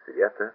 цвета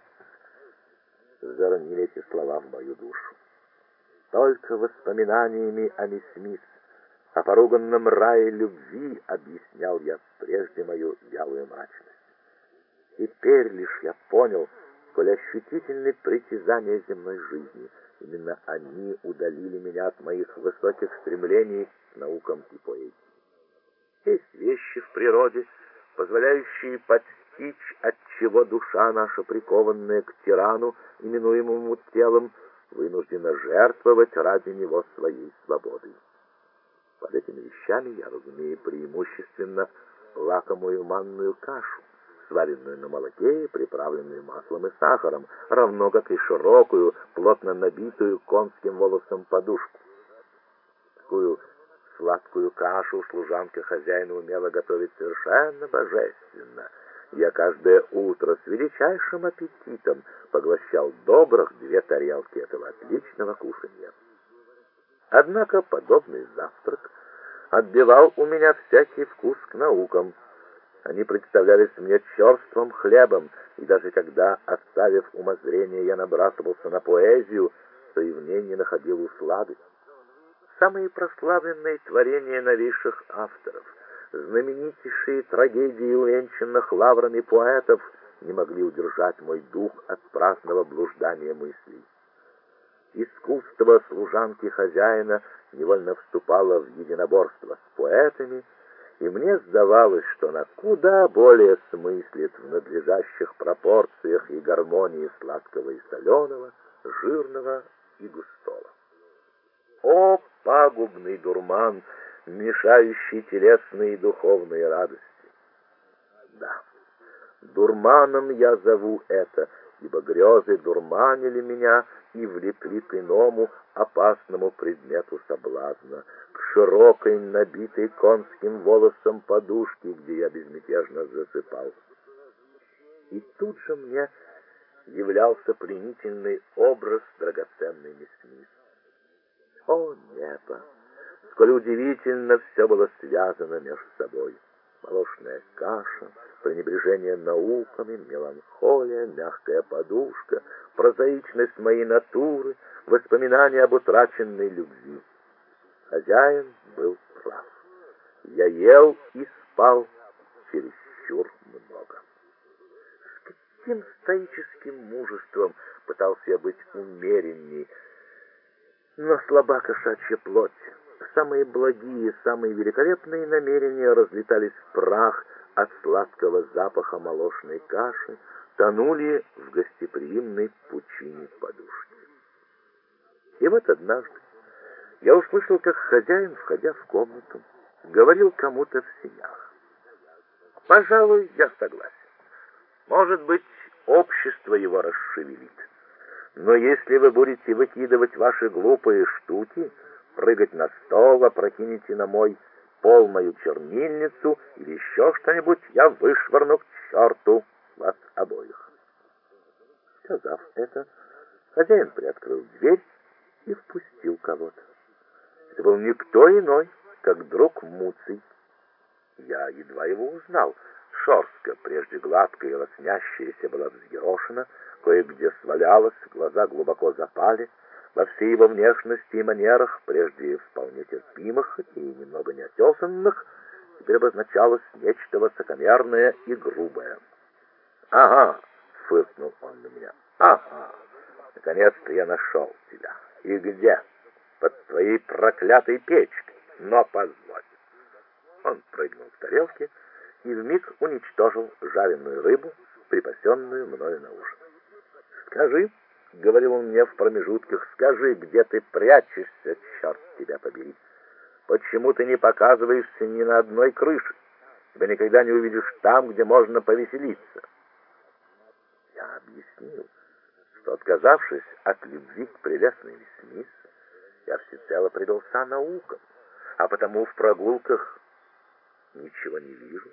заронили эти слова в мою душу. Только воспоминаниями о мисс Смит, о поруганном рае любви объяснял я прежде мою вялую мрачность. Теперь лишь я понял, сколь ощутительны притязания земной жизни. Именно они удалили меня от моих высоких стремлений к наукам и поэзии. Есть вещи в природе, позволяющие постичь, отчего душа наша, прикованная к тирану, именуемому телом, вынуждена жертвовать ради него своей свободой. Под этими вещами я разумею преимущественно лакомую манную кашу, сваренную на молоке и приправленную маслом и сахаром, равно как и широкую, плотно набитую конским волосом подушку. Такую сладкую кашу служанка хозяина умела готовить совершенно божественно. Я каждое утро с величайшим аппетитом поглощал добрых 2 тарелки этого отличного кушанья. Однако подобный завтрак отбивал у меня всякий вкус к наукам. Они представлялись мне черствым хлебом, и даже когда, оставив умозрение, я набрасывался на поэзию, то и в ней не находил услады. Самые прославленные творения новейших авторов, знаменитейшие трагедии увенчанных лаврами поэтов не могли удержать мой дух от праздного блуждания мыслей. Искусство служанки хозяина невольно вступало в единоборство с поэтами, и мне сдавалось, что она куда более смыслит в надлежащих пропорциях и гармонии сладкого и соленого, жирного и густого. О, пагубный дурман, мешающий телесные и духовные радости! Да, дурманом я зову это, ибо грезы дурманили меня и влекли к иному опасному предмету соблазна, к широкой, набитой конским волосом подушке, где я безмятежно засыпал. И тут же мне являлся пленительный образ драгоценной мисс Смит. О, небо! Сколь удивительно все было связано между собой. Молочная каша, пренебрежение науками, меланхолия, мягкая подушка, прозаичность моей натуры, воспоминания об утраченной любви. Хозяин был прав. Я ел и спал чересчур много. С каким стоическим мужеством пытался я быть умеренней, но слаба кошачья плоть. Самые благие, самые великолепные намерения разлетались в прах от сладкого запаха молочной каши, тонули в гостеприимной пучине подушки. И вот однажды я услышал, как хозяин, входя в комнату, говорил кому-то в сенях. «Пожалуй, я согласен. Может быть, общество его расшевелит. Но если вы будете выкидывать ваши глупые штуки, прыгать на стол, опрокинете на мой пол мою чернильницу или еще что-нибудь, я вышвырну к черту вас обоих». Сказав это, хозяин приоткрыл дверь и впустил кого-то. Это был никто иной, как друг Муций. Я едва его узнал. Шерстка, прежде гладкая и лоснящаяся, была взъерошена, кое-где свалялась, глаза глубоко запали. Во всей его внешности и манерах, прежде вполне терпимых и немного неотесанных, теперь обозначалось нечто высокомерное и грубое. «Ага!» — фыркнул он на меня. «Ага! Наконец-то я нашел тебя. И где? Под твоей проклятой печкой. Но позволь!» Он прыгнул в тарелке и вмиг уничтожил жареную рыбу, припасенную мною на ужин. «Скажи!» — говорил он мне в промежутках, — «скажи, где ты прячешься, черт тебя побери? Почему ты не показываешься ни на одной крыше? Тебя никогда не увидишь там, где можно повеселиться». Я объяснил, что, отказавшись от любви к прелестной мисс Смит, я всецело предался наукам, а потому в прогулках ничего не вижу,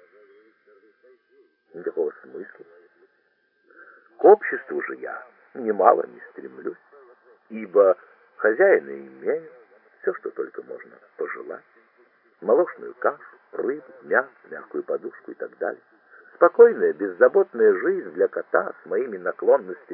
никакого смысла. К обществу же я немало не стремлюсь, ибо хозяина имею все, что только можно пожелать: молочную кашу, рыбу, мясо, мягкую подушку и так далее. Спокойная, беззаботная жизнь для кота с моими наклонностями